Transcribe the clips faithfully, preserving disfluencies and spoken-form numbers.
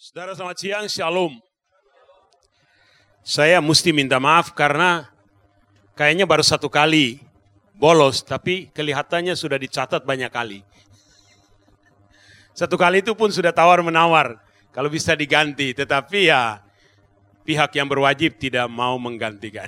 Saudara selamat siang, Shalom. Saya mesti minta maaf karena kayaknya baru satu kali bolos, tapi kelihatannya sudah dicatat banyak kali. Satu kali itu pun sudah tawar-menawar, kalau bisa diganti, tetapi ya pihak yang berwajib tidak mau menggantikan.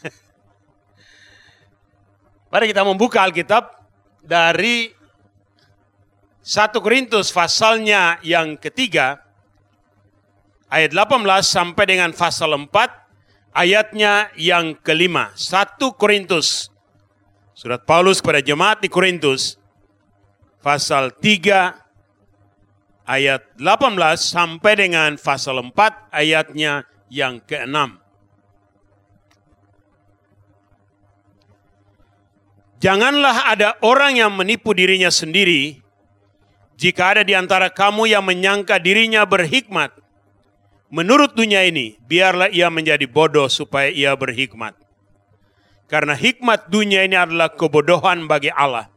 Mari kita membuka Alkitab dari satu Korintus pasalnya yang ketiga, ayat delapan belas sampai dengan pasal empat, ayatnya yang kelima. satu Korintus, surat Paulus kepada jemaat di Korintus, pasal tiga, ayat delapan belas sampai dengan pasal empat, ayatnya yang keenam. Janganlah ada orang yang menipu dirinya sendiri. Jika ada di antara kamu yang menyangka dirinya berhikmat menurut dunia ini, biarlah ia menjadi bodoh supaya ia berhikmat. Karena hikmat dunia ini adalah kebodohan bagi Allah.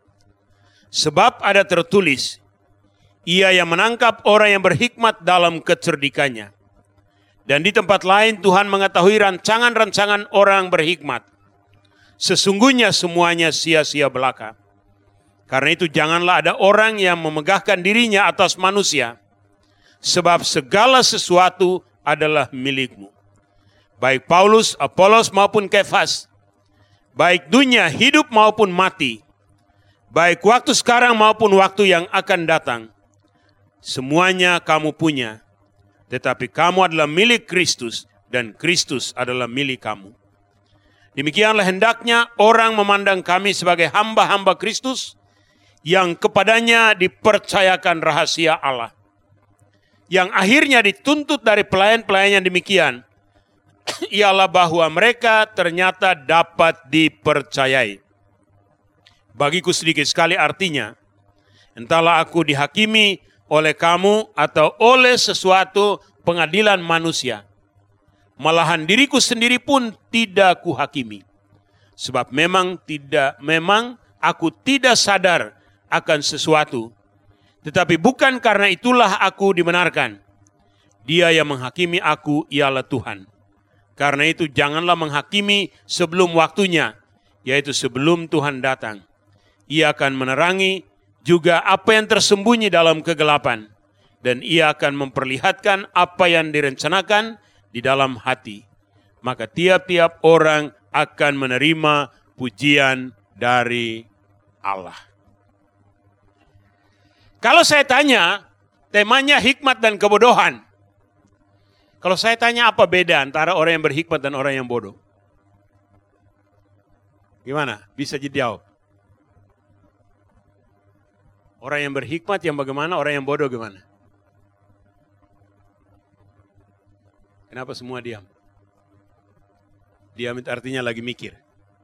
Sebab ada tertulis, ia yang menangkap orang yang berhikmat dalam kecerdikannya. Dan di tempat lain Tuhan mengetahui rancangan-rancangan orang berhikmat. Sesungguhnya semuanya sia-sia belaka. Karena itu janganlah ada orang yang memegahkan dirinya atas manusia. Sebab segala sesuatu adalah milikmu. Baik Paulus, Apolos maupun Kefas. Baik dunia hidup maupun mati. Baik waktu sekarang maupun waktu yang akan datang. Semuanya kamu punya. Tetapi kamu adalah milik Kristus dan Kristus adalah milik kamu. Demikianlah hendaknya orang memandang kami sebagai hamba-hamba Kristus yang kepadanya dipercayakan rahasia Allah. Yang akhirnya dituntut dari pelayan-pelayan yang demikian, ialah bahwa mereka ternyata dapat dipercayai. Bagiku sedikit sekali artinya, entahlah aku dihakimi oleh kamu atau oleh sesuatu pengadilan manusia. Malahan diriku sendiri pun tidak kuhakimi. Sebab memang tidak, memang aku tidak sadar akan sesuatu. Tetapi bukan karena itulah aku dibenarkan. Dia yang menghakimi aku ialah Tuhan. Karena itu janganlah menghakimi sebelum waktunya, yaitu sebelum Tuhan datang. Ia akan menerangi juga apa yang tersembunyi dalam kegelapan. Dan ia akan memperlihatkan apa yang direncanakan di dalam hati. Maka tiap-tiap orang akan menerima pujian dari Allah. Kalau saya tanya, temanya hikmat dan kebodohan. Kalau saya tanya apa beda antara orang yang berhikmat dan orang yang bodoh? Gimana? Bisa dijawab? Orang yang berhikmat yang bagaimana? Orang yang bodoh gimana? Kenapa semua diam? Diam itu artinya lagi mikir.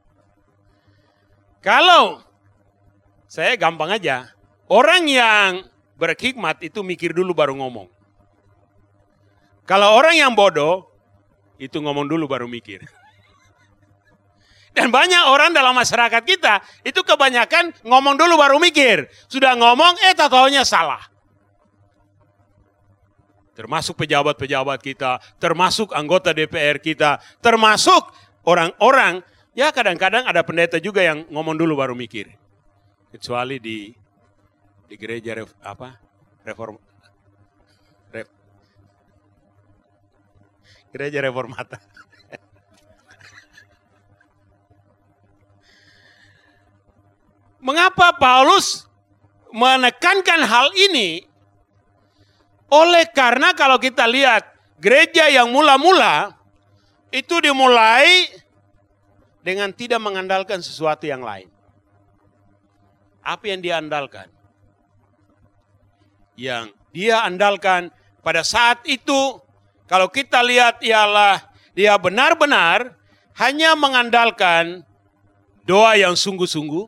Kalau saya gampang aja. Orang yang berhikmat itu mikir dulu baru ngomong. Kalau orang yang bodoh, itu ngomong dulu baru mikir. Dan banyak orang dalam masyarakat kita, itu kebanyakan ngomong dulu baru mikir. Sudah ngomong, eh tau-taunya salah. Termasuk pejabat-pejabat kita, termasuk anggota D P R kita, termasuk orang-orang, ya kadang-kadang ada pendeta juga yang ngomong dulu baru mikir. Kecuali di di gereja ref, apa reform ref, gereja reformata. Mengapa Paulus menekankan hal ini? Oleh karena kalau kita lihat gereja yang mula-mula itu dimulai dengan tidak mengandalkan sesuatu yang lain. Apa yang dia andalkan? Yang dia andalkan pada saat itu, kalau kita lihat ialah dia benar-benar hanya mengandalkan doa yang sungguh-sungguh.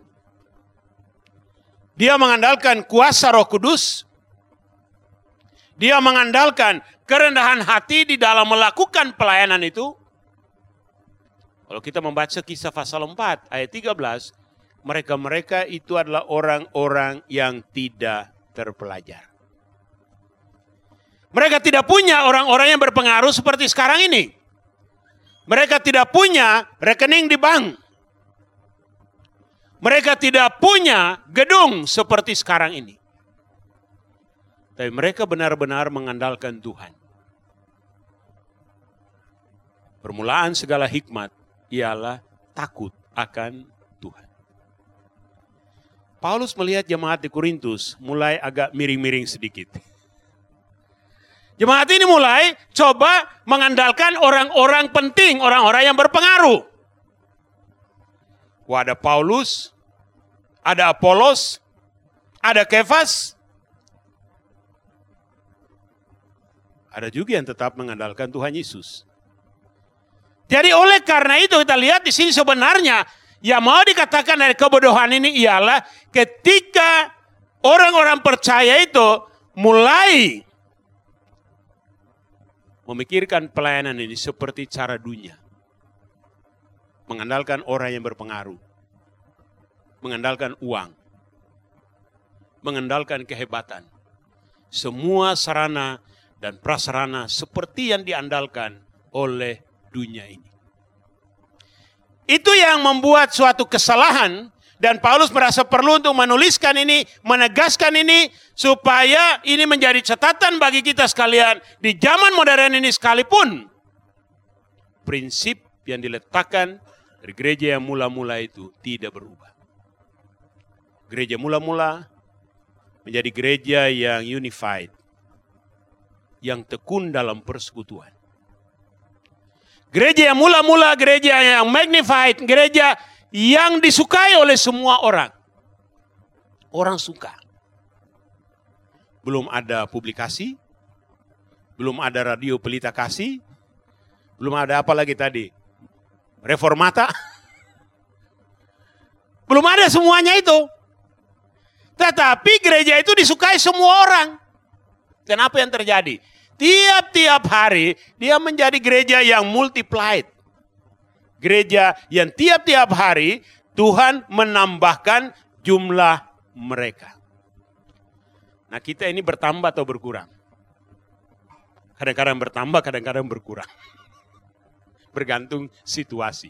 Dia mengandalkan kuasa Roh Kudus. Dia mengandalkan kerendahan hati di dalam melakukan pelayanan itu. Kalau kita membaca kisah pasal empat ayat tiga belas, mereka-mereka itu adalah orang-orang yang tidak terpelajar. Mereka tidak punya orang-orang yang berpengaruh seperti sekarang ini. Mereka tidak punya rekening di bank. Mereka tidak punya gedung seperti sekarang ini. Tapi mereka benar-benar mengandalkan Tuhan. Permulaan segala hikmat ialah takut akan Tuhan. Paulus melihat jemaat di Korintus mulai agak miring-miring sedikit. Jemaat ini mulai coba mengandalkan orang-orang penting, orang-orang yang berpengaruh. Wah, ada Paulus, ada Apolos, ada Kefas. Ada juga yang tetap mengandalkan Tuhan Yesus. Jadi oleh karena itu kita lihat di sini sebenarnya yang mau dikatakan dari kebodohan ini ialah ketika orang-orang percaya itu mulai memikirkan pelayanan ini seperti cara dunia. Mengandalkan orang yang berpengaruh. Mengandalkan uang. Mengandalkan kehebatan. Semua sarana dan prasarana seperti yang diandalkan oleh dunia ini. Itu yang membuat suatu kesalahan. Dan Paulus merasa perlu untuk menuliskan ini, menegaskan ini, supaya ini menjadi catatan bagi kita sekalian. Di zaman modern ini sekalipun, prinsip yang diletakkan dari gereja yang mula-mula itu tidak berubah. Gereja mula-mula menjadi gereja yang unified, yang tekun dalam persekutuan. Gereja yang mula-mula, gereja yang magnified, gereja yang disukai oleh semua orang. Orang suka. Belum ada publikasi, belum ada radio pelita kasih, belum ada apa lagi tadi? Reformata. Belum ada semuanya itu. Tetapi gereja itu disukai semua orang. Dan apa yang terjadi? Tiap-tiap hari dia menjadi gereja yang multiplied. Gereja yang tiap-tiap hari Tuhan menambahkan jumlah mereka. Nah, kita ini bertambah atau berkurang? Kadang-kadang bertambah, kadang-kadang berkurang. Bergantung situasi.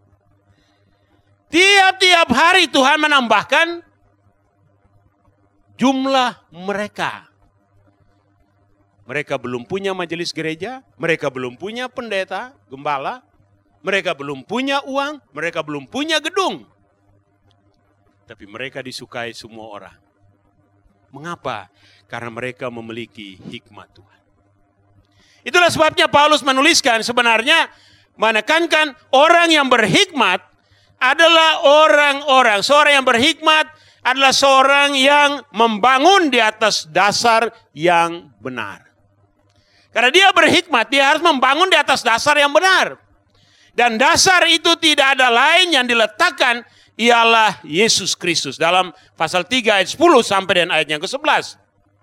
Tiap-tiap hari Tuhan menambahkan jumlah mereka. Mereka belum punya majelis gereja, mereka belum punya pendeta, gembala, mereka belum punya uang, mereka belum punya gedung. Tapi mereka disukai semua orang. Mengapa? Karena mereka memiliki hikmat Tuhan. Itulah sebabnya Paulus menuliskan sebenarnya menekankan orang yang berhikmat adalah orang-orang. Seorang yang berhikmat adalah seorang yang membangun di atas dasar yang benar. Karena dia berhikmat, dia harus membangun di atas dasar yang benar. Dan dasar itu tidak ada lain yang diletakkan ialah Yesus Kristus. Dalam pasal tiga ayat sepuluh sampai dengan ayat yang ke sebelas.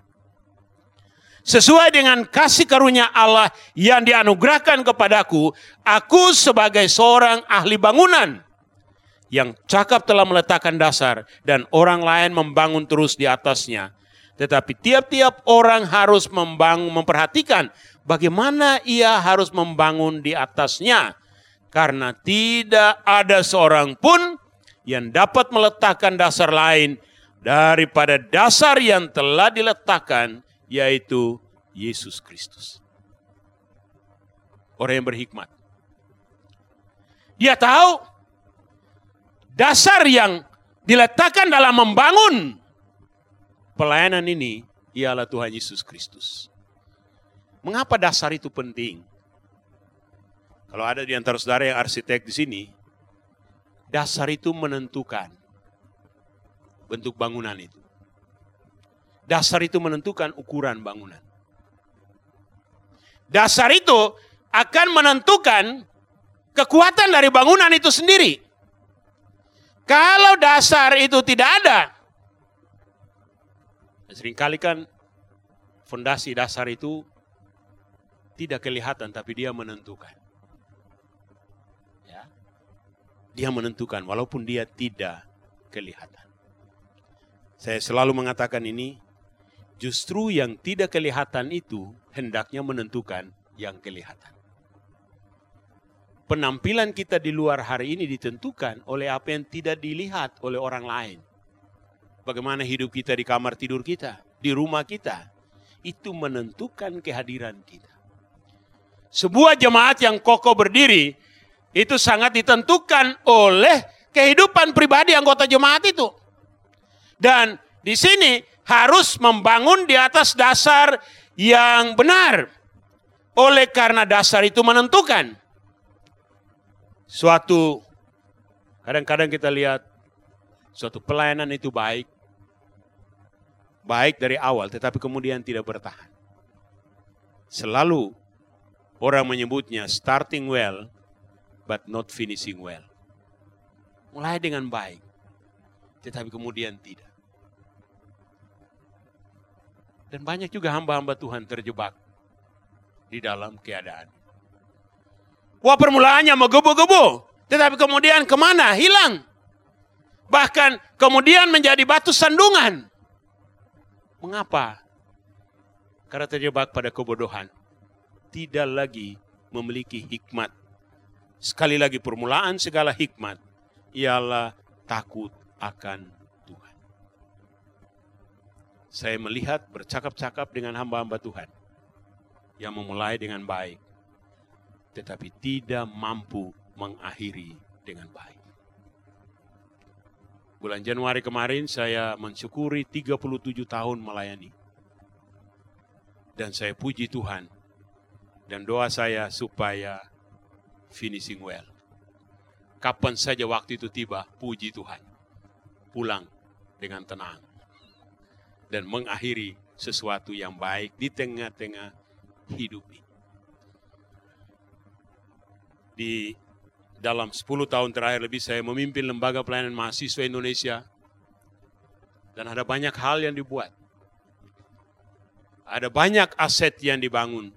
Sesuai dengan kasih karunia Allah yang dianugerahkan kepadaku, aku sebagai seorang ahli bangunan yang cakap telah meletakkan dasar dan orang lain membangun terus di atasnya. Tetapi tiap-tiap orang harus membangun, memperhatikan bagaimana ia harus membangun di atasnya. Karena tidak ada seorang pun yang dapat meletakkan dasar lain daripada dasar yang telah diletakkan, yaitu Yesus Kristus. Orang yang berhikmat. Dia tahu dasar yang diletakkan dalam membangun pelayanan ini ialah Tuhan Yesus Kristus. Mengapa dasar itu penting? Kalau ada di antara saudara yang arsitek di sini, dasar itu menentukan bentuk bangunan itu. Dasar itu menentukan ukuran bangunan. Dasar itu akan menentukan kekuatan dari bangunan itu sendiri. Kalau dasar itu tidak ada, seringkali kan fondasi dasar itu tidak kelihatan, tapi dia menentukan. Ya, dia menentukan walaupun dia tidak kelihatan. Saya selalu mengatakan ini, justru yang tidak kelihatan itu hendaknya menentukan yang kelihatan. Penampilan kita di luar hari ini ditentukan oleh apa yang tidak dilihat oleh orang lain. Bagaimana hidup kita di kamar tidur kita, di rumah kita, itu menentukan kehadiran kita. Sebuah jemaat yang kokoh berdiri, itu sangat ditentukan oleh kehidupan pribadi anggota jemaat itu. Dan di sini harus membangun di atas dasar yang benar. Oleh karena dasar itu menentukan. Suatu, kadang-kadang kita lihat, suatu pelayanan itu baik. Baik dari awal, tetapi kemudian tidak bertahan. Selalu orang menyebutnya starting well, but not finishing well. Mulai dengan baik, tetapi kemudian tidak. Dan banyak juga hamba-hamba Tuhan terjebak di dalam keadaan. Wah, permulaannya menggebu-gebu, tetapi kemudian kemana? Hilang. Bahkan kemudian menjadi batu sandungan. Mengapa? Karena terjebak pada kebodohan. Tidak lagi memiliki hikmat. Sekali lagi, permulaan segala hikmat ialah takut akan Tuhan. Saya melihat bercakap-cakap dengan hamba-hamba Tuhan yang memulai dengan baik, tetapi tidak mampu mengakhiri dengan baik. Bulan Januari kemarin saya mensyukuri tiga puluh tujuh tahun melayani. Dan saya puji Tuhan. Dan doa saya supaya finishing well. Kapan saja waktu itu tiba, puji Tuhan. Pulang dengan tenang. Dan mengakhiri sesuatu yang baik di tengah-tengah hidup ini. Di dalam sepuluh tahun terakhir lebih saya memimpin lembaga pelayanan mahasiswa Indonesia. Dan ada banyak hal yang dibuat. Ada banyak aset yang dibangun.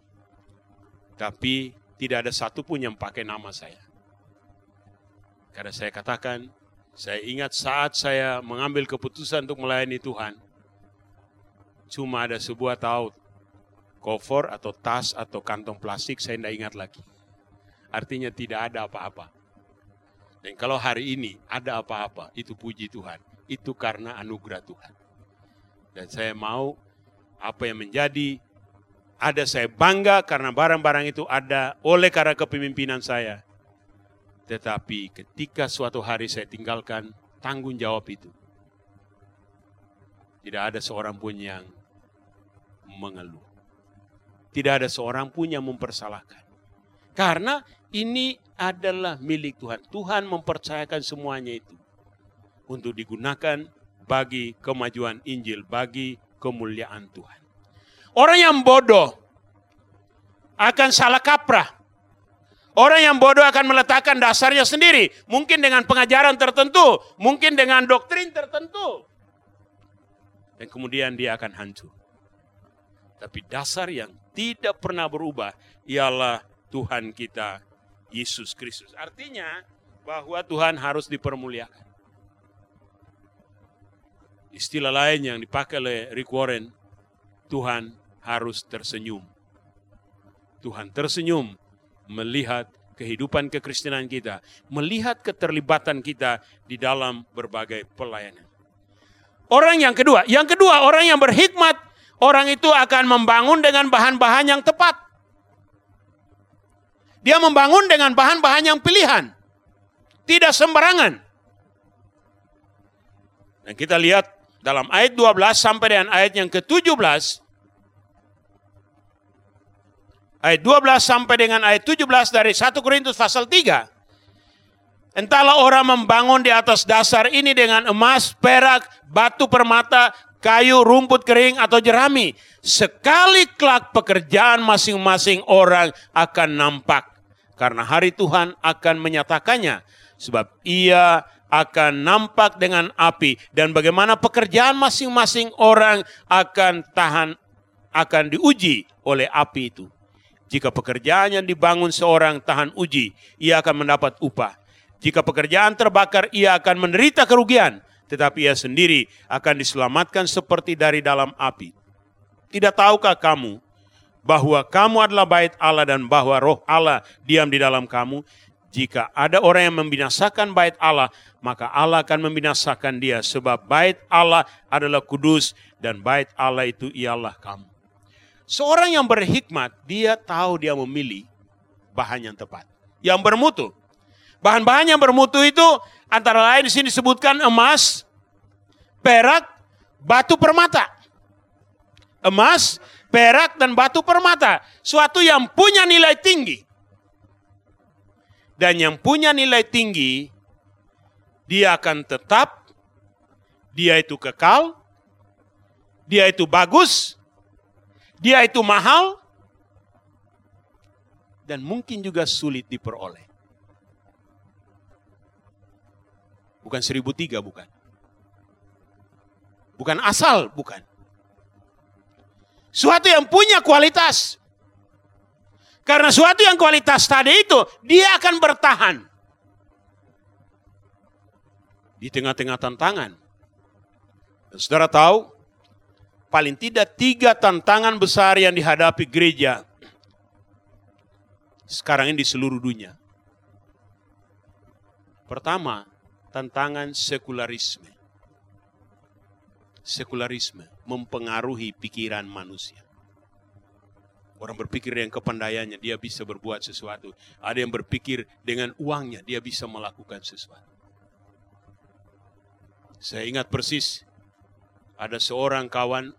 Tapi tidak ada satupun yang pakai nama saya. Karena saya katakan, saya ingat saat saya mengambil keputusan untuk melayani Tuhan. Cuma ada sebuah taut, kofor atau tas atau kantong plastik, saya tidak ingat lagi. Artinya tidak ada apa-apa. Dan kalau hari ini ada apa-apa, itu puji Tuhan. Itu karena anugerah Tuhan. Dan saya mau apa yang menjadi, ada saya bangga karena barang-barang itu ada oleh karena kepemimpinan saya. Tetapi ketika suatu hari saya tinggalkan tanggung jawab itu, tidak ada seorang pun yang mengeluh. Tidak ada seorang pun yang mempersalahkan. Karena ini adalah milik Tuhan. Tuhan mempercayakan semuanya itu untuk digunakan bagi kemajuan Injil, bagi kemuliaan Tuhan. Orang yang bodoh akan salah kaprah. Orang yang bodoh akan meletakkan dasarnya sendiri. Mungkin dengan pengajaran tertentu, mungkin dengan doktrin tertentu. Dan kemudian dia akan hancur. Tapi dasar yang tidak pernah berubah ialah Tuhan kita, Yesus Kristus. Artinya bahwa Tuhan harus dipermuliakan. Istilah lain yang dipakai oleh Rick Warren, Tuhan harus tersenyum. Tuhan tersenyum melihat kehidupan kekristenan kita, melihat keterlibatan kita di dalam berbagai pelayanan. Orang yang kedua, yang kedua orang yang berhikmat, orang itu akan membangun dengan bahan-bahan yang tepat. Dia membangun dengan bahan-bahan yang pilihan. Tidak sembarangan. Dan kita lihat dalam ayat dua belas sampai dengan ayat yang ke tujuh belas. Ayat dua belas sampai dengan ayat tujuh belas dari satu Korintus pasal tiga. Entahlah orang membangun di atas dasar ini dengan emas, perak, batu permata, kayu, rumput kering atau jerami. Sekali kelak pekerjaan masing-masing orang akan nampak. Karena hari Tuhan akan menyatakannya. Sebab ia akan nampak dengan api. Dan bagaimana pekerjaan masing-masing orang akan tahan, akan diuji oleh api itu. Jika pekerjaan yang dibangun seorang tahan uji, ia akan mendapat upah. Jika pekerjaan terbakar, ia akan menderita kerugian. Tetapi ia sendiri akan diselamatkan seperti dari dalam api. Tidak tahukah kamu bahwa kamu adalah bait Allah dan bahwa roh Allah diam di dalam kamu. Jika ada orang yang membinasakan bait Allah, maka Allah akan membinasakan dia. Sebab bait Allah adalah kudus dan bait Allah itu ialah kamu. Seorang yang berhikmat, dia tahu dia memilih bahan yang tepat, yang bermutu. Bahan-bahan yang bermutu itu antara lain di sini disebutkan emas, perak, batu permata. Emas, perak, dan batu permata. Suatu yang punya nilai tinggi. Dan yang punya nilai tinggi, dia akan tetap, dia itu kekal, dia itu bagus, dia itu mahal, dan mungkin juga sulit diperoleh. Bukan seribu tiga, bukan. Bukan asal, bukan. Suatu yang punya kualitas. Karena suatu yang kualitas tadi itu, dia akan bertahan. Di tengah-tengah tantangan. Dan saudara tahu, paling tidak tiga tantangan besar yang dihadapi gereja sekarang ini di seluruh dunia. Pertama, tantangan sekularisme. Sekularisme mempengaruhi pikiran manusia. Orang berpikir dengan kepandaiannya, dia bisa berbuat sesuatu. Ada yang berpikir dengan uangnya, dia bisa melakukan sesuatu. Saya ingat persis, ada seorang kawan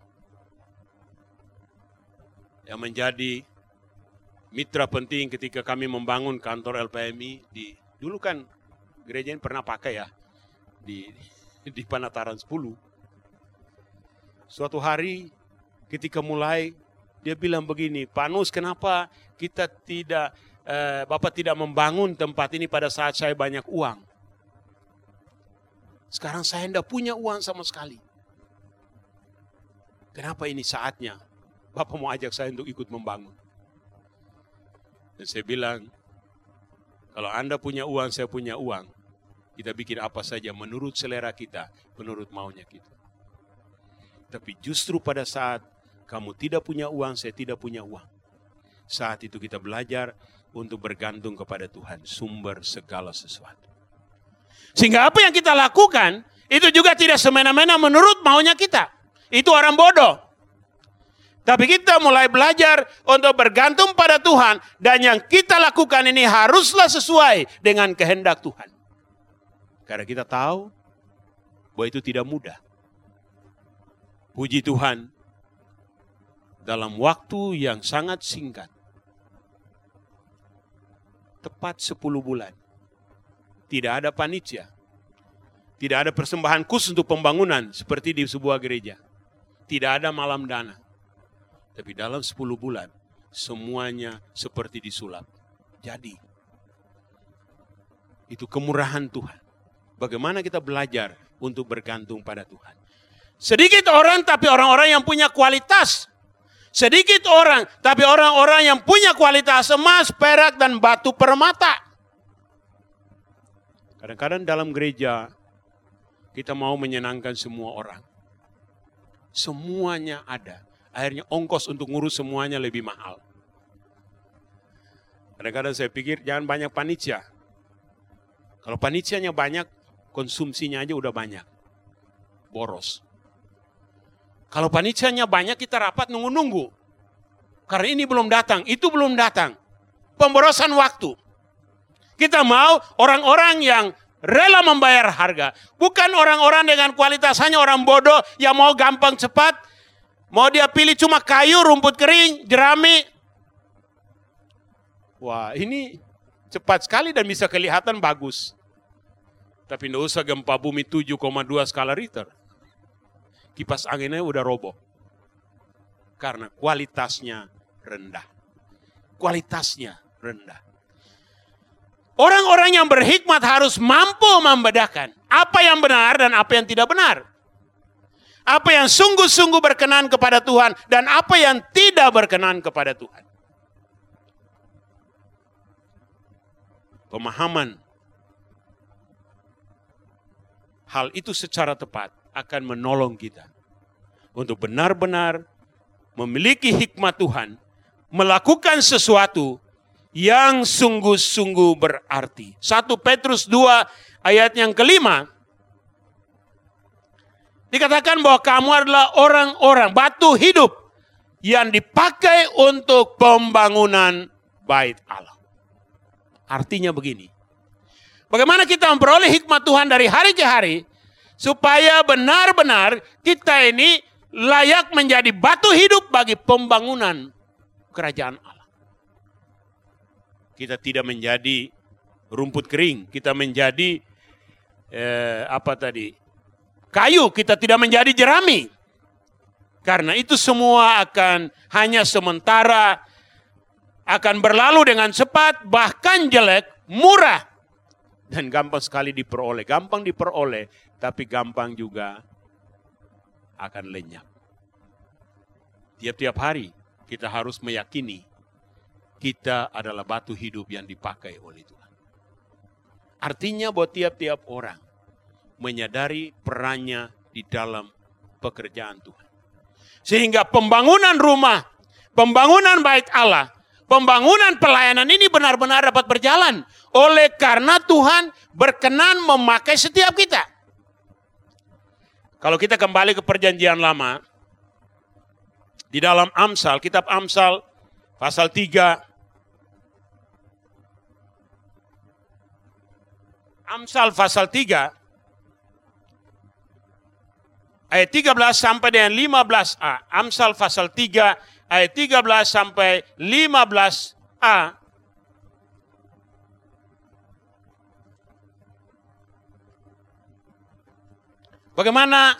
yang menjadi mitra penting ketika kami membangun kantor L P M I. Di, dulu kan gereja ini pernah pakai ya, di, di Panataran sepuluh. Suatu hari ketika mulai, dia bilang begini, Pak Nus, kenapa kita tidak, eh, Bapak tidak membangun tempat ini pada saat saya banyak uang? Sekarang saya tidak punya uang sama sekali. Kenapa ini saatnya Bapak mau ajak saya untuk ikut membangun? Dan saya bilang, kalau Anda punya uang, saya punya uang. Kita bikin apa saja menurut selera kita, menurut maunya kita. Tapi justru pada saat kamu tidak punya uang, saya tidak punya uang. Saat itu kita belajar untuk bergantung kepada Tuhan, sumber segala sesuatu. Sehingga apa yang kita lakukan, itu juga tidak semena-mena menurut maunya kita. Itu orang bodoh. Tapi kita mulai belajar untuk bergantung pada Tuhan. Dan yang kita lakukan ini haruslah sesuai dengan kehendak Tuhan. Karena kita tahu bahwa itu tidak mudah. Puji Tuhan. Dalam waktu yang sangat singkat, tepat sepuluh bulan, tidak ada panitia, tidak ada persembahan khusus untuk pembangunan seperti di sebuah gereja, tidak ada malam dana, tapi dalam sepuluh bulan semuanya seperti disulap. Jadi, itu kemurahan Tuhan. Bagaimana kita belajar untuk bergantung pada Tuhan. Sedikit orang tapi orang-orang yang punya kualitas. Sedikit orang, tapi orang-orang yang punya kualitas emas, perak, dan batu permata. Kadang-kadang dalam gereja, kita mau menyenangkan semua orang. Semuanya ada. Akhirnya ongkos untuk ngurus semuanya lebih mahal. Kadang-kadang saya pikir jangan banyak panitia. Kalau panitianya banyak, konsumsinya aja udah banyak. Boros. Kalau panitianya banyak, kita rapat nunggu-nunggu. Karena ini belum datang, itu belum datang. Pemborosan waktu. Kita mau orang-orang yang rela membayar harga. Bukan orang-orang dengan kualitas, hanya orang bodoh yang mau gampang cepat. Mau dia pilih cuma kayu, rumput kering, jerami. Wah, ini cepat sekali dan bisa kelihatan bagus. Tapi tidak usah gempa bumi tujuh koma dua skala Richter. Kipas anginnya udah roboh. Karena kualitasnya rendah. Kualitasnya rendah. Orang-orang yang berhikmat harus mampu membedakan apa yang benar dan apa yang tidak benar. Apa yang sungguh-sungguh berkenan kepada Tuhan dan apa yang tidak berkenan kepada Tuhan. Pemahaman hal itu secara tepat akan menolong kita untuk benar-benar memiliki hikmat Tuhan, melakukan sesuatu yang sungguh-sungguh berarti. satu Petrus dua ayat yang kelima, dikatakan bahwa kamu adalah orang-orang batu hidup yang dipakai untuk pembangunan bait Allah. Artinya begini, bagaimana kita memperoleh hikmat Tuhan dari hari ke hari, supaya benar-benar kita ini layak menjadi batu hidup bagi pembangunan kerajaan Allah. Kita tidak menjadi rumput kering, kita menjadi eh, apa tadi? kayu, kita tidak menjadi jerami. Karena itu semua akan hanya sementara, akan berlalu dengan cepat, bahkan jelek, murah, dan gampang sekali diperoleh. Gampang diperoleh, tapi gampang juga akan lenyap. Tiap-tiap hari kita harus meyakini kita adalah batu hidup yang dipakai oleh Tuhan. Artinya bahwa tiap-tiap orang menyadari perannya di dalam pekerjaan Tuhan. Sehingga pembangunan rumah, pembangunan bait Allah, pembangunan pelayanan ini benar-benar dapat berjalan. Oleh karena Tuhan berkenan memakai setiap kita. Kalau kita kembali ke perjanjian lama, di dalam Amsal, kitab Amsal pasal tiga, Amsal pasal tiga, ayat tiga belas sampai dengan lima belas a. Amsal pasal tiga, ayat tiga belas sampai lima belas a. Bagaimana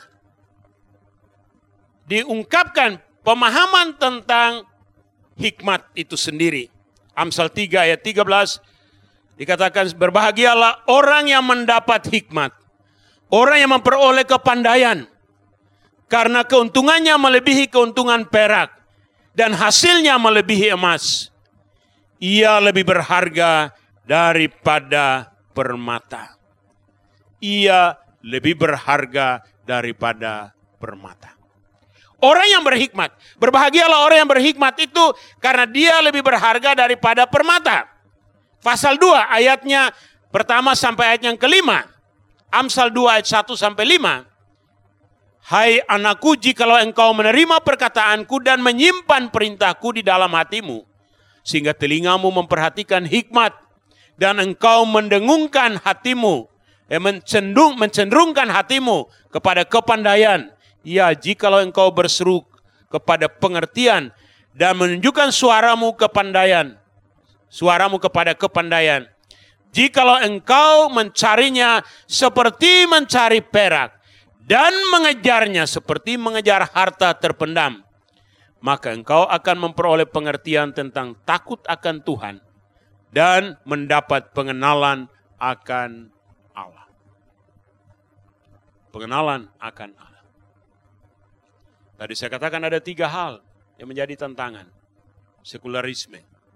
diungkapkan pemahaman tentang hikmat itu sendiri. Amsal tiga ayat tiga belas dikatakan, berbahagialah orang yang mendapat hikmat, orang yang memperoleh kepandaian, karena keuntungannya melebihi keuntungan perak, dan hasilnya melebihi emas. Ia lebih berharga daripada permata. Ia lebih berharga daripada permata. Orang yang berhikmat, berbahagialah orang yang berhikmat itu karena dia lebih berharga daripada permata. Pasal dua ayatnya pertama sampai ayat yang kelima. Amsal dua ayat satu sampai lima. Hai anakku, jikalau engkau menerima perkataanku dan menyimpan perintahku di dalam hatimu, sehingga telingamu memperhatikan hikmat dan engkau mendengungkan hatimu, eh, mencendung, mencenderungkan hatimu kepada kepandaian. Ya, jikalau engkau berseru kepada pengertian dan menunjukkan suaramu kepandaian, suaramu kepada kepandaian. Jikalau engkau mencarinya seperti mencari perak dan mengejarnya seperti mengejar harta terpendam, maka engkau akan memperoleh pengertian tentang takut akan Tuhan dan mendapat pengenalan akan Allah. Pengenalan akan Allah. Tadi saya katakan ada tiga hal yang menjadi tantangan. Sekularisme.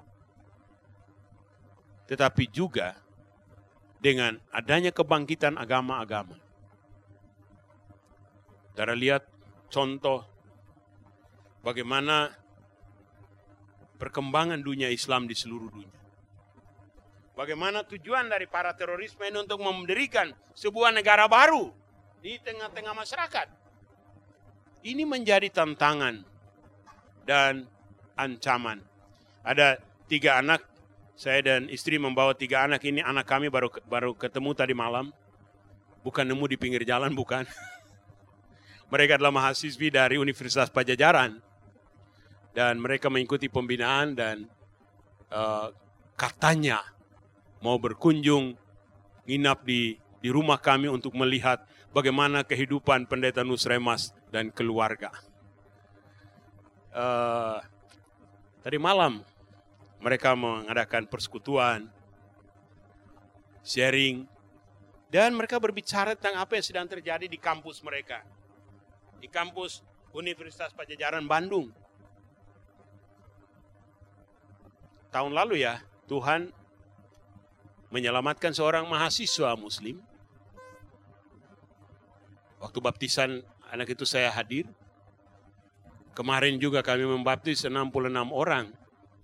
Tetapi juga dengan adanya kebangkitan agama-agama. Saudara lihat contoh bagaimana perkembangan dunia Islam di seluruh dunia. Bagaimana tujuan dari para terorisme ini untuk mendirikan sebuah negara baru di tengah-tengah masyarakat. Ini menjadi tantangan dan ancaman. Ada tiga anak, saya dan istri membawa tiga anak ini. Anak kami baru baru ketemu tadi malam. Bukan nemu di pinggir jalan, bukan. Mereka adalah mahasiswi dari Universitas Pajajaran. Dan mereka mengikuti pembinaan dan uh, katanya mau berkunjung, nginap di, di rumah kami untuk melihat bagaimana kehidupan Pendeta Nusremas dan keluarga. Uh, tadi malam mereka mengadakan persekutuan, sharing, dan mereka berbicara tentang apa yang sedang terjadi di kampus mereka. Di kampus Universitas Pajajaran Bandung. Tahun lalu ya, Tuhan menyelamatkan seorang mahasiswa Muslim. Waktu baptisan anak itu saya hadir. Kemarin juga kami membaptis enam puluh enam orang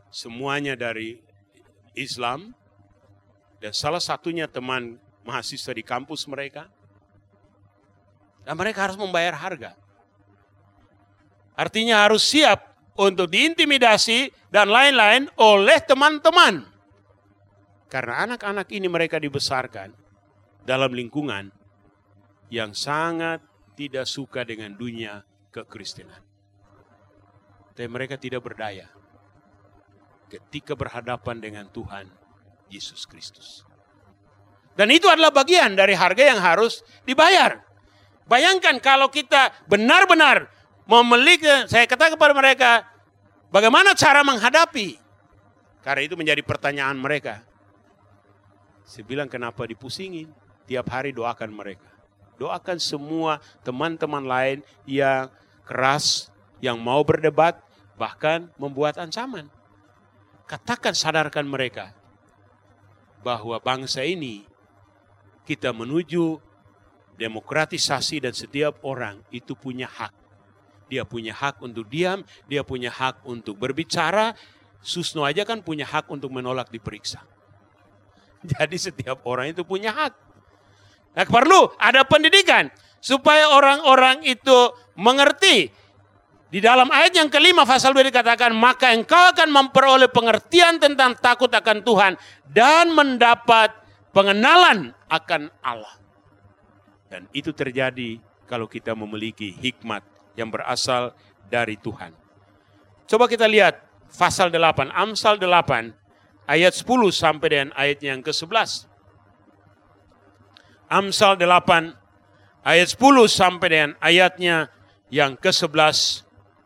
semuanya dari Islam, dan salah satunya teman mahasiswa di kampus mereka, dan mereka harus membayar harga. Artinya harus siap untuk diintimidasi dan lain-lain oleh teman-teman. Karena anak-anak ini mereka dibesarkan dalam lingkungan yang sangat tidak suka dengan dunia kekristenan. Tapi mereka tidak berdaya ketika berhadapan dengan Tuhan Yesus Kristus. Dan itu adalah bagian dari harga yang harus dibayar. Bayangkan kalau kita benar-benar memiliki, saya katakan kepada mereka, bagaimana cara menghadapi? Karena itu menjadi pertanyaan mereka. Saya bilang, kenapa dipusingin? Tiap hari doakan mereka. Doakan semua teman-teman lain yang keras, yang mau berdebat, bahkan membuat ancaman. Katakan, sadarkan mereka bahwa bangsa ini kita menuju demokratisasi dan setiap orang itu punya hak. Dia punya hak untuk diam, dia punya hak untuk berbicara. Susno aja kan punya hak untuk menolak diperiksa. Jadi setiap orang itu punya hak. Nah, perlu ada pendidikan supaya orang-orang itu mengerti. Di dalam ayat yang kelima pasal dua dikatakan, maka engkau akan memperoleh pengertian tentang takut akan Tuhan dan mendapat pengenalan akan Allah. Dan itu terjadi kalau kita memiliki hikmat yang berasal dari Tuhan. Coba kita lihat pasal delapan, Amsal delapan, ayat sepuluh sampai dengan ayat yang ke sebelas. Amsal delapan, ayat sepuluh sampai dengan ayatnya yang ke sebelas.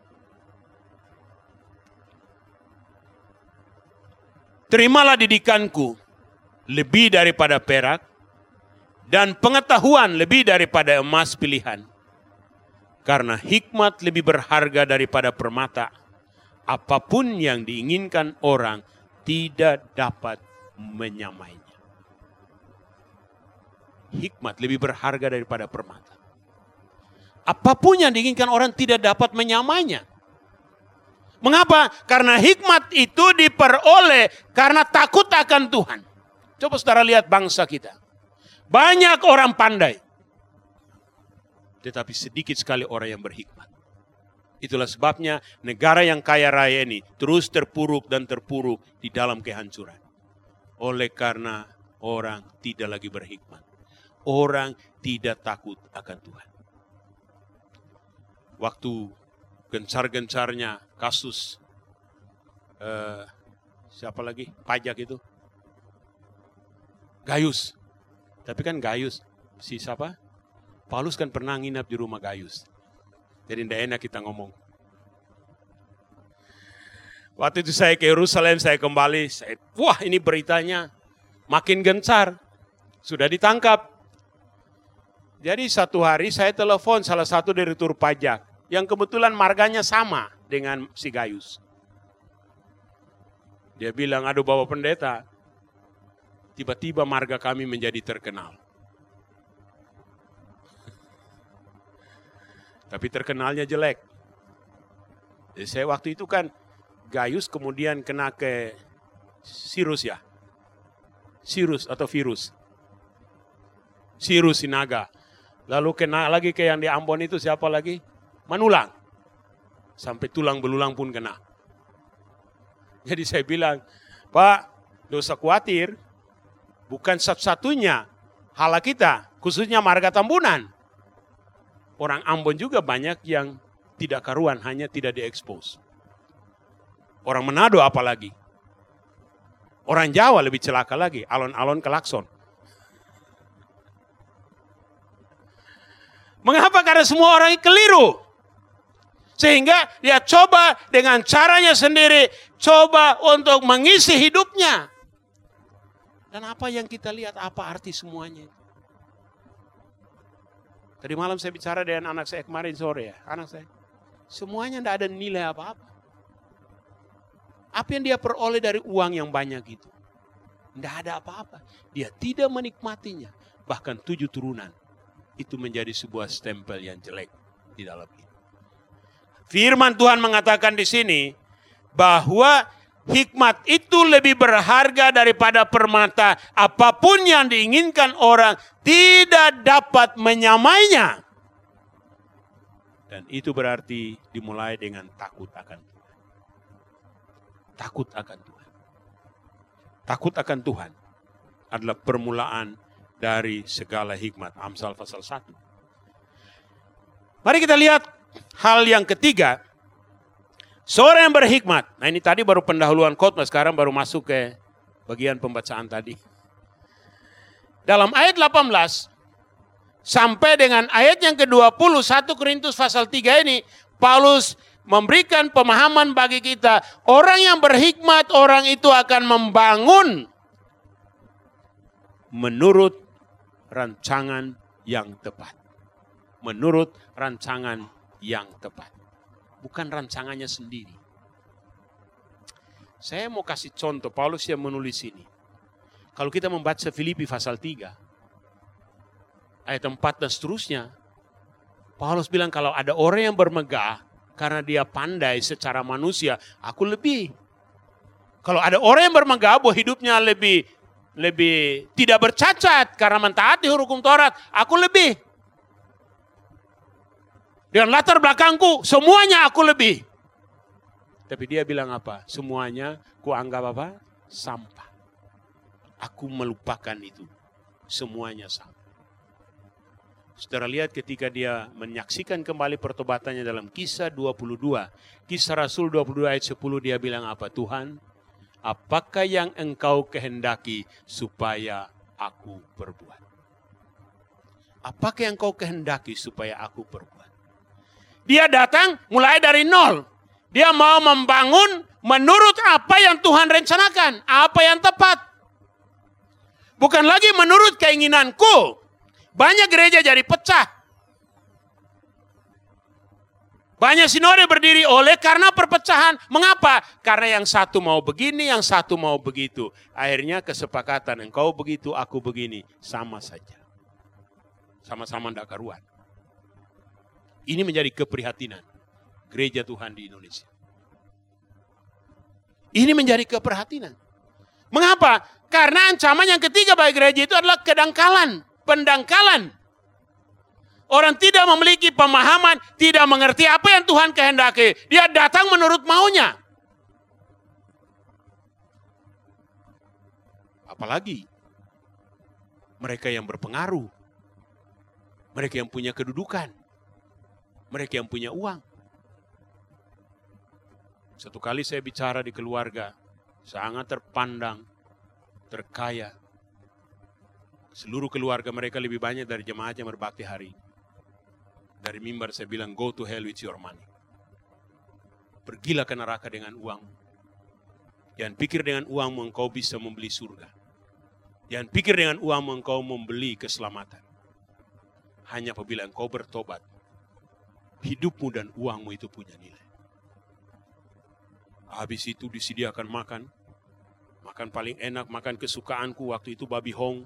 Terimalah didikanku lebih daripada perak, dan pengetahuan lebih daripada emas pilihan. Karena hikmat lebih berharga daripada permata. Apapun yang diinginkan orang tidak dapat menyamainya. Hikmat lebih berharga daripada permata. Apapun yang diinginkan orang tidak dapat menyamainya. Mengapa? Karena hikmat itu diperoleh karena takut akan Tuhan. Coba saudara lihat bangsa kita. Banyak orang pandai. Tetapi sedikit sekali orang yang berhikmat. Itulah sebabnya negara yang kaya raya ini terus terpuruk dan terpuruk di dalam kehancuran. Oleh karena orang tidak lagi berhikmat. Orang tidak takut akan Tuhan. Waktu gencar-gencarnya kasus uh, siapa lagi? Pajak itu. Gayus. Tapi kan Gayus, si siapa? Paulus kan pernah nginap di rumah Gayus. Jadi tidak enak kita ngomong. Waktu itu saya ke Yerusalem, saya kembali. Saya, wah ini beritanya makin gencar. Sudah ditangkap. Jadi satu hari saya telepon salah satu direktur pajak. Yang kebetulan marganya sama dengan si Gayus. Dia bilang, aduh Bapak Pendeta. Tiba-tiba marga kami menjadi terkenal. Tapi terkenalnya jelek. Jadi saya waktu itu kan Gayus kemudian kena ke Sirus ya. Sirus atau virus. Sirus Sinaga. Lalu kena lagi ke yang di Ambon itu siapa lagi? Manulang. Sampai tulang belulang pun kena. Jadi saya bilang, Pak, dosa khawatir. Bukan satu-satunya hala kita, khususnya marga Tambunan. Orang Ambon juga banyak yang tidak karuan, hanya tidak diekspos. Orang Manado apalagi. Orang Jawa lebih celaka lagi, alon-alon kelakson. Mengapa? Karena semua orang keliru. Sehingga dia coba dengan caranya sendiri, coba untuk mengisi hidupnya. Dan apa yang kita lihat, apa arti semuanya? Tadi malam saya bicara dengan anak saya kemarin sore ya. Anak saya, semuanya tidak ada nilai apa-apa. Apa yang dia peroleh dari uang yang banyak itu? Tidak ada apa-apa. Dia tidak menikmatinya. Bahkan tujuh turunan. Itu menjadi sebuah stempel yang jelek di dalam ini. Firman Tuhan mengatakan di sini bahwa hikmat itu lebih berharga daripada permata. Apapun yang diinginkan orang tidak dapat menyamainya. Dan itu berarti dimulai dengan takut akan Tuhan. Takut akan Tuhan. Takut akan Tuhan adalah permulaan dari segala hikmat. Amsal pasal satu. Mari kita lihat hal yang ketiga. Seorang yang berhikmat. Nah ini tadi baru pendahuluan khotbah, sekarang baru masuk ke bagian pembacaan tadi. Dalam ayat delapan belas sampai dengan ayat yang ke dua puluh, satu Korintus pasal tiga ini, Paulus memberikan pemahaman bagi kita. Orang yang berhikmat, orang itu akan membangun menurut rancangan yang tepat. Menurut rancangan yang tepat. Bukan rancangannya sendiri. Saya mau kasih contoh, Paulus yang menulis ini. Kalau kita membaca Filipi pasal tiga, ayat empat dan seterusnya, Paulus bilang kalau ada orang yang bermegah, karena dia pandai secara manusia, aku lebih. Kalau ada orang yang bermegah, bahwa hidupnya lebih lebih tidak bercacat karena mentaati hukum Taurat, aku lebih. Dengan latar belakangku, semuanya aku lebih. Tapi dia bilang apa? Semuanya ku anggap apa? Sampah. Aku melupakan itu. Semuanya sampah. Saudara lihat ketika dia menyaksikan kembali pertobatannya dalam Kisah dua puluh dua. Kisah Rasul dua puluh dua ayat sepuluh dia bilang apa? Tuhan, apakah yang engkau kehendaki supaya aku perbuat? Apakah yang engkau kehendaki supaya aku perbuat? Dia datang mulai dari nol. Dia mau membangun menurut apa yang Tuhan rencanakan. Apa yang tepat. Bukan lagi menurut keinginanku. Banyak gereja jadi pecah. Banyak sinode berdiri oleh karena perpecahan. Mengapa? Karena yang satu mau begini, yang satu mau begitu. Akhirnya kesepakatan, engkau begitu, aku begini. Sama saja. Sama-sama tidak karuan. Ini menjadi keprihatinan gereja Tuhan di Indonesia. Ini menjadi keprihatinan. Mengapa? Karena ancaman yang ketiga bagi gereja itu adalah kedangkalan, pendangkalan. Orang tidak memiliki pemahaman, tidak mengerti apa yang Tuhan kehendaki. Dia datang menurut maunya. Apalagi mereka yang berpengaruh, mereka yang punya kedudukan, mereka yang punya uang. Satu kali saya bicara di keluarga, sangat terpandang, terkaya. Seluruh keluarga mereka lebih banyak dari jemaat yang berbakti hari. Dari mimbar saya bilang, go to hell with your money. Pergilah ke neraka dengan uang. Jangan pikir dengan uang engkau bisa membeli surga. Jangan pikir dengan uang engkau membeli keselamatan. Hanya apabila engkau bertobat, hidupmu dan uangmu itu punya nilai. Habis itu disediakan makan. Makan paling enak, makan kesukaanku waktu itu babi hong.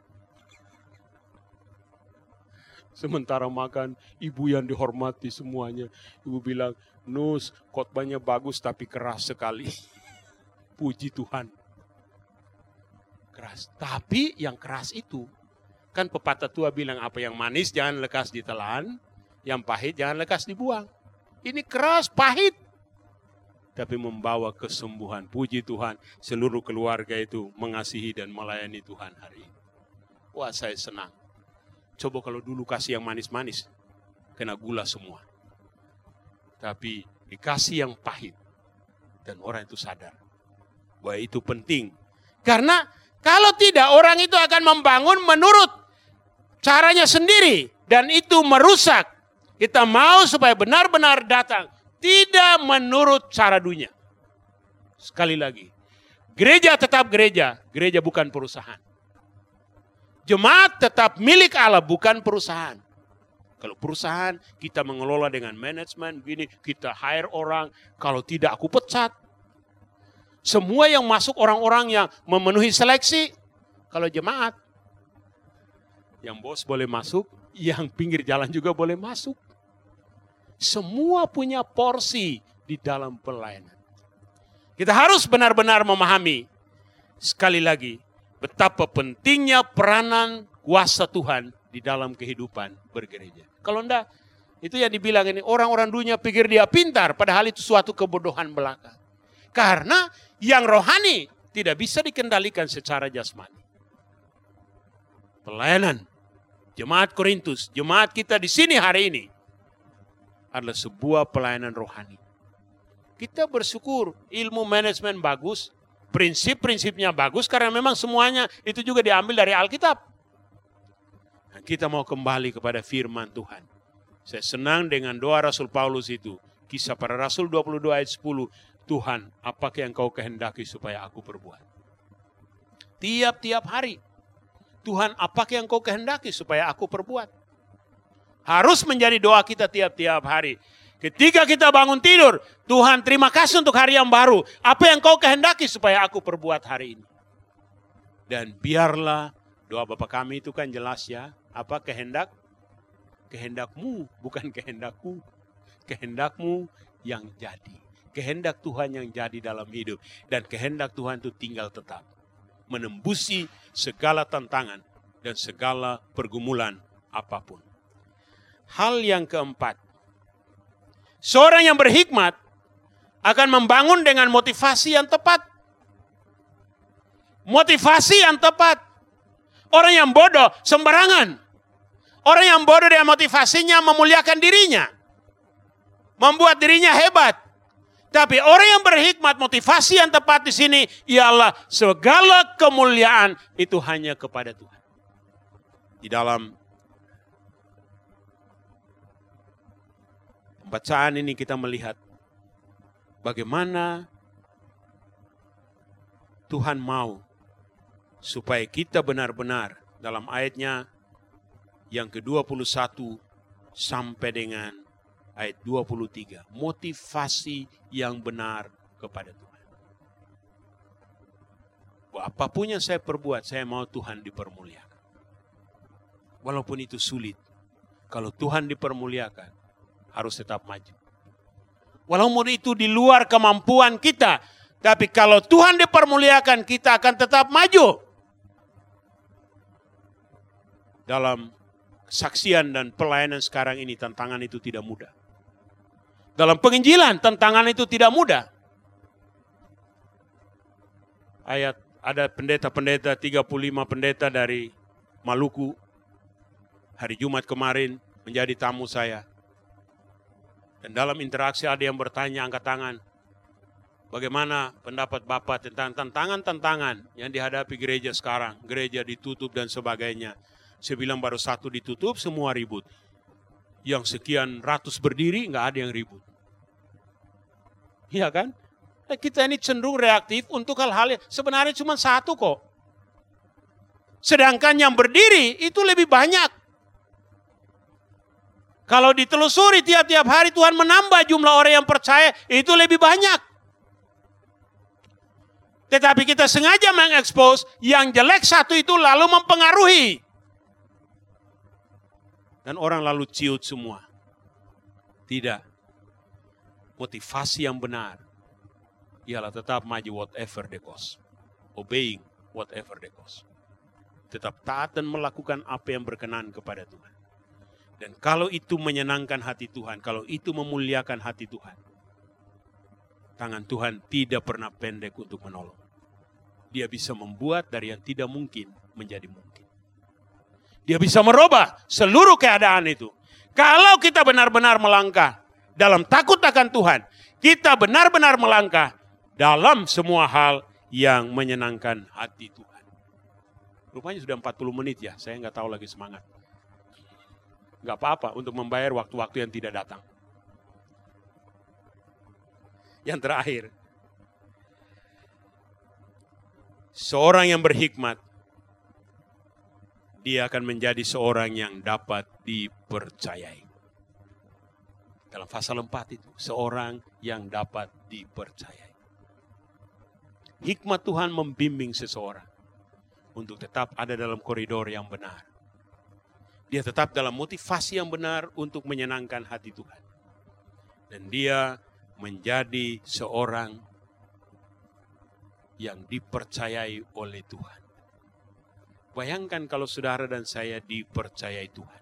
Sementara makan, ibu yang dihormati semuanya. Ibu bilang, Nus, khotbahnya bagus tapi keras sekali. Puji Tuhan. Keras. Tapi yang keras itu, kan pepatah tua bilang apa yang manis jangan lekas ditelan. Yang pahit jangan lekas dibuang. Ini keras, pahit. Tapi membawa kesembuhan. Puji Tuhan, seluruh keluarga itu mengasihi dan melayani Tuhan hari ini. Wah, saya senang. Coba kalau dulu kasih yang manis-manis, kena gula semua. Tapi dikasih yang pahit. Dan orang itu sadar bahwa itu penting. Karena kalau tidak, orang itu akan membangun menurut caranya sendiri. Dan itu merusak. Kita mau supaya benar-benar datang. Tidak menurut cara dunia. Sekali lagi. Gereja tetap gereja. Gereja bukan perusahaan. Jemaat tetap milik Allah, bukan perusahaan. Kalau perusahaan, kita mengelola dengan manajemen. Begini, kita hire orang. Kalau tidak, aku pecat. Semua yang masuk orang-orang yang memenuhi seleksi. Kalau jemaat, yang bos boleh masuk, yang pinggir jalan juga boleh masuk. Semua punya porsi di dalam pelayanan. Kita harus benar-benar memahami, sekali lagi, betapa pentingnya peranan kuasa Tuhan di dalam kehidupan bergereja. Kalau enggak, itu yang dibilang ini, orang-orang dunia pikir dia pintar, padahal itu suatu kebodohan belaka. Karena yang rohani tidak bisa dikendalikan secara jasmani. Pelayanan Jemaat Korintus, jemaat kita di sini hari ini adalah sebuah pelayanan rohani. Kita bersyukur ilmu manajemen bagus, prinsip-prinsipnya bagus karena memang semuanya itu juga diambil dari Alkitab. Nah, kita mau kembali kepada firman Tuhan. Saya senang dengan doa Rasul Paulus itu. Kisah para Rasul dua puluh dua ayat sepuluh. Tuhan, apakah yang kau kehendaki supaya aku perbuat? Tiap-tiap hari. Tuhan, apakah yang kau kehendaki supaya aku perbuat? Harus menjadi doa kita tiap-tiap hari. Ketika kita bangun tidur, Tuhan terima kasih untuk hari yang baru. Apa yang kau kehendaki supaya aku perbuat hari ini? Dan biarlah doa Bapa kami itu kan jelas ya. Apa kehendak? Kehendakmu, bukan kehendakku. Kehendakmu yang jadi. Kehendak Tuhan yang jadi dalam hidup. Dan kehendak Tuhan itu tinggal tetap. Menembusi segala tantangan dan segala pergumulan apapun. Hal yang keempat. Seorang yang berhikmat akan membangun dengan motivasi yang tepat. Motivasi yang tepat. Orang yang bodoh sembarangan. Orang yang bodoh dengan motivasinya memuliakan dirinya. Membuat dirinya hebat. Tapi orang yang berhikmat, motivasi yang tepat di sini ialah segala kemuliaan itu hanya kepada Tuhan. Di dalam pembacaan ini kita melihat bagaimana Tuhan mau supaya kita benar-benar dalam ayatnya yang ke dua puluh satu sampai dengan ayat dua puluh tiga. Motivasi yang benar kepada Tuhan. Apapun yang saya perbuat, saya mau Tuhan dipermuliakan. Walaupun itu sulit. Kalau Tuhan dipermuliakan, harus tetap maju. Walaupun itu di luar kemampuan kita. Tapi kalau Tuhan dipermuliakan, kita akan tetap maju. Dalam kesaksian dan pelayanan sekarang ini, tantangan itu tidak mudah. Dalam penginjilan, tantangan itu tidak mudah. Ayat ada pendeta-pendeta, tiga puluh lima pendeta dari Maluku. Hari Jumat kemarin menjadi tamu saya. Dan dalam interaksi ada yang bertanya, angkat tangan. Bagaimana pendapat Bapak tentang tantangan-tantangan yang dihadapi gereja sekarang. Gereja ditutup dan sebagainya. Saya bilang baru satu ditutup, semua ribut. Yang sekian ratus berdiri, nggak ada yang ribut. Iya kan? Nah, kita ini cenderung reaktif untuk hal-hal yang sebenarnya cuma satu kok. Sedangkan yang berdiri itu lebih banyak. Kalau ditelusuri tiap-tiap hari Tuhan menambah jumlah orang yang percaya, itu lebih banyak. Tetapi kita sengaja mengekspos yang jelek satu itu lalu mempengaruhi. Dan orang lalu ciut semua. Tidak. Motivasi yang benar ialah tetap maju whatever the cost. Obeying whatever the cost. Tetap taat dan melakukan apa yang berkenan kepada Tuhan. Dan kalau itu menyenangkan hati Tuhan, kalau itu memuliakan hati Tuhan, tangan Tuhan tidak pernah pendek untuk menolong. Dia bisa membuat dari yang tidak mungkin menjadi mungkin. Dia bisa merubah seluruh keadaan itu. Kalau kita benar-benar melangkah dalam takut akan Tuhan, kita benar-benar melangkah dalam semua hal yang menyenangkan hati Tuhan. Rupanya sudah empat puluh menit ya, saya nggak tahu lagi semangat. Nggak apa-apa untuk membayar waktu-waktu yang tidak datang. Yang terakhir, seorang yang berhikmat, dia akan menjadi seorang yang dapat dipercayai. Dalam pasal empat itu, seorang yang dapat dipercayai. Hikmat Tuhan membimbing seseorang untuk tetap ada dalam koridor yang benar. Dia tetap dalam motivasi yang benar untuk menyenangkan hati Tuhan. Dan dia menjadi seorang yang dipercayai oleh Tuhan. Bayangkan kalau saudara dan saya dipercayai Tuhan.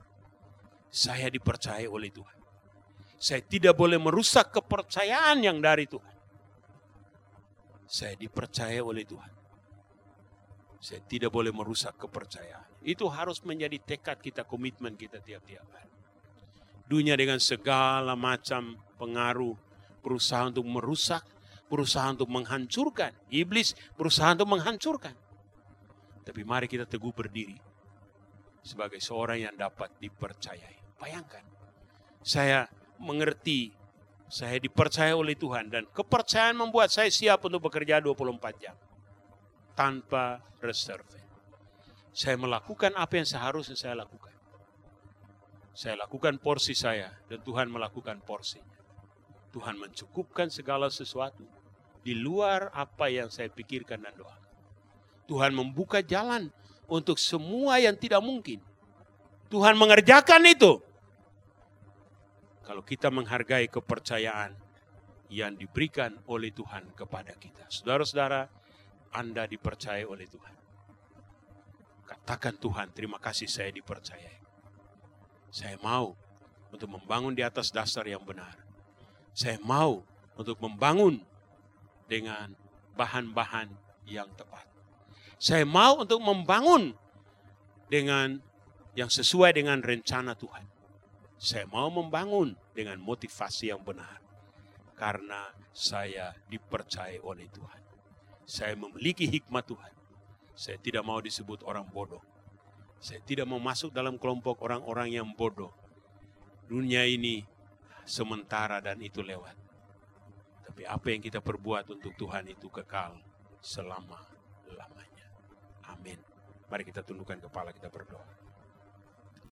Saya dipercayai oleh Tuhan. Saya tidak boleh merusak kepercayaan yang dari Tuhan. Saya dipercayai oleh Tuhan. Saya tidak boleh merusak kepercayaan. Itu harus menjadi tekad kita, komitmen kita tiap-tiap hari. Dunia dengan segala macam pengaruh, berusaha untuk merusak, berusaha untuk menghancurkan. Iblis berusaha untuk menghancurkan. Tapi mari kita teguh berdiri sebagai seorang yang dapat dipercayai. Bayangkan, saya mengerti, saya dipercaya oleh Tuhan, dan kepercayaan membuat saya siap untuk bekerja dua puluh empat jam. Tanpa reserve. Saya melakukan apa yang seharusnya saya lakukan. Saya lakukan porsi saya, dan Tuhan melakukan porsinya. Tuhan mencukupkan segala sesuatu di luar apa yang saya pikirkan dan doakan. Tuhan membuka jalan untuk semua yang tidak mungkin. Tuhan mengerjakan itu. Kalau kita menghargai kepercayaan yang diberikan oleh Tuhan kepada kita. Saudara-saudara, Anda dipercaya oleh Tuhan. Katakan, Tuhan, terima kasih saya dipercayai. Saya mau untuk membangun di atas dasar yang benar. Saya mau untuk membangun dengan bahan-bahan yang tepat. Saya mau untuk membangun dengan yang sesuai dengan rencana Tuhan. Saya mau membangun dengan motivasi yang benar. Karena saya dipercaya oleh Tuhan. Saya memiliki hikmat Tuhan. Saya tidak mau disebut orang bodoh. Saya tidak mau masuk dalam kelompok orang-orang yang bodoh. Dunia ini sementara dan itu lewat. Tapi apa yang kita perbuat untuk Tuhan itu kekal selama-lamanya. Amin. Mari kita tundukkan kepala, kita berdoa.